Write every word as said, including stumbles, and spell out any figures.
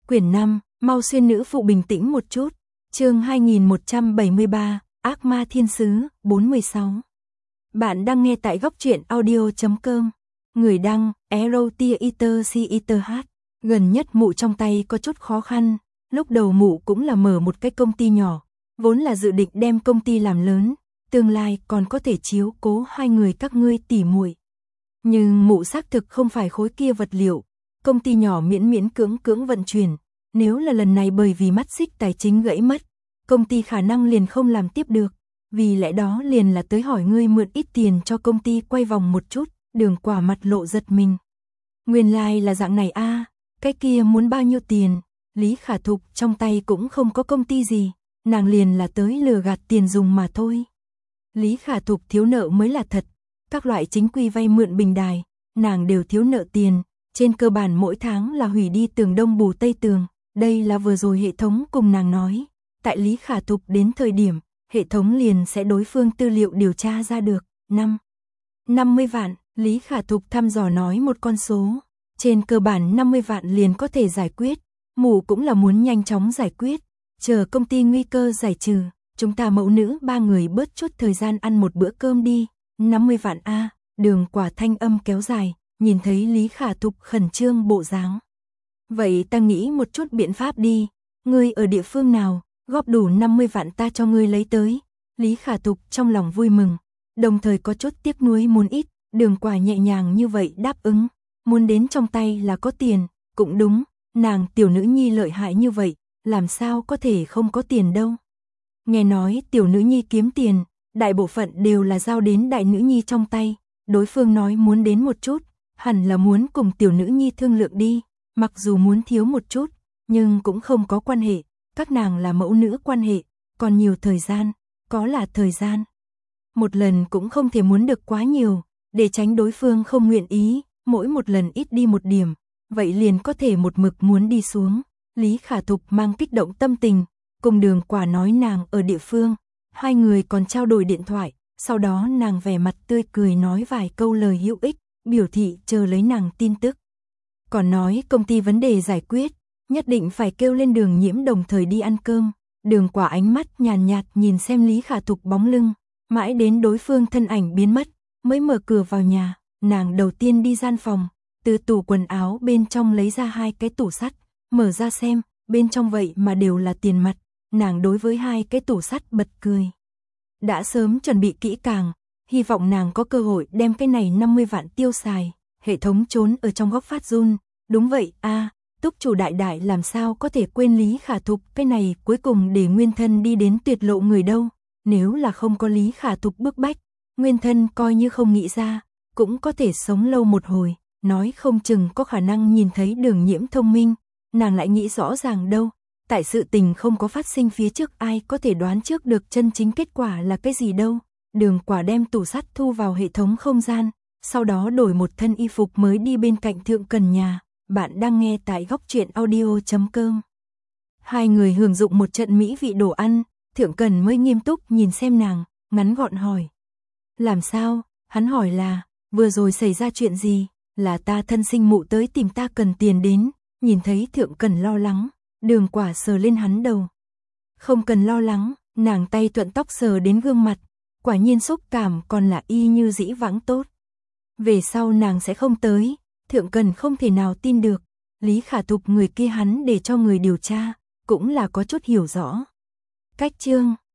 Quyển năm, mau xuyên nữ phụ bình tĩnh một chút. Chương hai nghìn một trăm bảy mươi ba, Ác ma thiên sứ, bốn mươi sáu. Bạn đang nghe tại góc truyện audio chấm com. Người đăng, Erotia Eater C Eater H. Gần nhất mụ trong tay có chút khó khăn. Lúc đầu mụ cũng là mở một cái công ty nhỏ, vốn là dự định đem công ty làm lớn, tương lai còn có thể chiếu cố hai người các ngươi tỉ muội. Nhưng mụ xác thực không phải khối kia vật liệu, công ty nhỏ miễn miễn cưỡng cưỡng vận chuyển, nếu là lần này bởi vì mắt xích tài chính gãy mất, công ty khả năng liền không làm tiếp được, vì lẽ đó liền là tới hỏi ngươi mượn ít tiền cho công ty quay vòng một chút. Đường Quả mặt lộ giật mình. Nguyên lai like là dạng này a, à, cái kia muốn bao nhiêu tiền? Lý Khả Thục trong tay cũng không có công ty gì, nàng liền là tới lừa gạt tiền dùng mà thôi. Lý Khả Thục thiếu nợ mới là thật, các loại chính quy vay mượn bình đài, nàng đều thiếu nợ tiền, trên cơ bản mỗi tháng là hủy đi tường đông bù tây tường, đây là vừa rồi hệ thống cùng nàng nói, tại Lý Khả Thục đến thời điểm, hệ thống liền sẽ đối phương tư liệu điều tra ra được. Năm, năm mươi vạn, Lý Khả Thục thăm dò nói một con số, trên cơ bản năm mươi vạn liền có thể giải quyết, mụ cũng là muốn nhanh chóng giải quyết, chờ công ty nguy cơ giải trừ, chúng ta mẫu nữ ba người bớt chút thời gian ăn một bữa cơm đi. Năm mươi vạn a, Đường Quả thanh âm kéo dài, nhìn thấy Lý Khả Thục khẩn trương bộ dáng. Vậy ta nghĩ một chút biện pháp đi, ngươi ở địa phương nào, góp đủ năm mươi vạn ta cho ngươi lấy tới. Lý Khả Thục trong lòng vui mừng, đồng thời có chút tiếc nuối muốn ít, Đường Quả nhẹ nhàng như vậy đáp ứng, muốn đến trong tay là có tiền, cũng đúng, nàng tiểu nữ nhi lợi hại như vậy, làm sao có thể không có tiền đâu. Nghe nói tiểu nữ nhi kiếm tiền, đại bộ phận đều là giao đến đại nữ nhi trong tay, đối phương nói muốn đến một chút, hẳn là muốn cùng tiểu nữ nhi thương lượng đi, mặc dù muốn thiếu một chút, nhưng cũng không có quan hệ, các nàng là mẫu nữ quan hệ, còn nhiều thời gian, có là thời gian. Một lần cũng không thể muốn được quá nhiều, để tránh đối phương không nguyện ý, mỗi một lần ít đi một điểm, vậy liền có thể một mực muốn đi xuống. Lý Khả Thục mang kích động tâm tình, cùng Đường Quả nói nàng ở địa phương, hai người còn trao đổi điện thoại, sau đó nàng vẻ mặt tươi cười nói vài câu lời hữu ích, biểu thị chờ lấy nàng tin tức. Còn nói công ty vấn đề giải quyết, nhất định phải kêu lên Đường Nhiễm đồng thời đi ăn cơm. Đường Quả ánh mắt nhàn nhạt nhìn xem Lý Khả Thục bóng lưng, mãi đến đối phương thân ảnh biến mất, mới mở cửa vào nhà, nàng đầu tiên đi gian phòng, từ tủ quần áo bên trong lấy ra hai cái tủ sắt, mở ra xem, bên trong vậy mà đều là tiền mặt, nàng đối với hai cái tủ sắt bật cười. Đã sớm chuẩn bị kỹ càng, hy vọng nàng có cơ hội đem cái này năm mươi vạn tiêu xài, hệ thống trốn ở trong góc phát run, đúng vậy a, à, túc chủ đại đại làm sao có thể quên Lý Khả Thục, cái này cuối cùng để nguyên thân đi đến tuyệt lộ người đâu, nếu là không có Lý Khả Thục bức bách, nguyên thân coi như không nghĩ ra, cũng có thể sống lâu một hồi, nói không chừng có khả năng nhìn thấy Đường Nhiễm thông minh, nàng lại nghĩ rõ ràng đâu. Tại sự tình không có phát sinh phía trước ai có thể đoán trước được chân chính kết quả là cái gì đâu. Đường Quả đem tủ sắt thu vào hệ thống không gian, sau đó đổi một thân y phục mới đi bên cạnh Thượng Cần nhà. Bạn đang nghe tại góc truyện audio chấm com. Hai người hưởng dụng một trận mỹ vị đồ ăn, Thượng Cần mới nghiêm túc nhìn xem nàng, ngắn gọn hỏi. Làm sao? Hắn hỏi là, vừa rồi xảy ra chuyện gì? Là ta thân sinh mụ tới tìm ta cần tiền đến. Nhìn thấy Thượng Cần lo lắng, Đường Quả sờ lên hắn đầu. Không cần lo lắng, nàng tay thuận tóc sờ đến gương mặt, quả nhiên xúc cảm còn là y như dĩ vãng tốt. Về sau nàng sẽ không tới, Thượng Cần không thể nào tin được, Lý Khả Thục người kia hắn để cho người điều tra, cũng là có chút hiểu rõ. Cách chương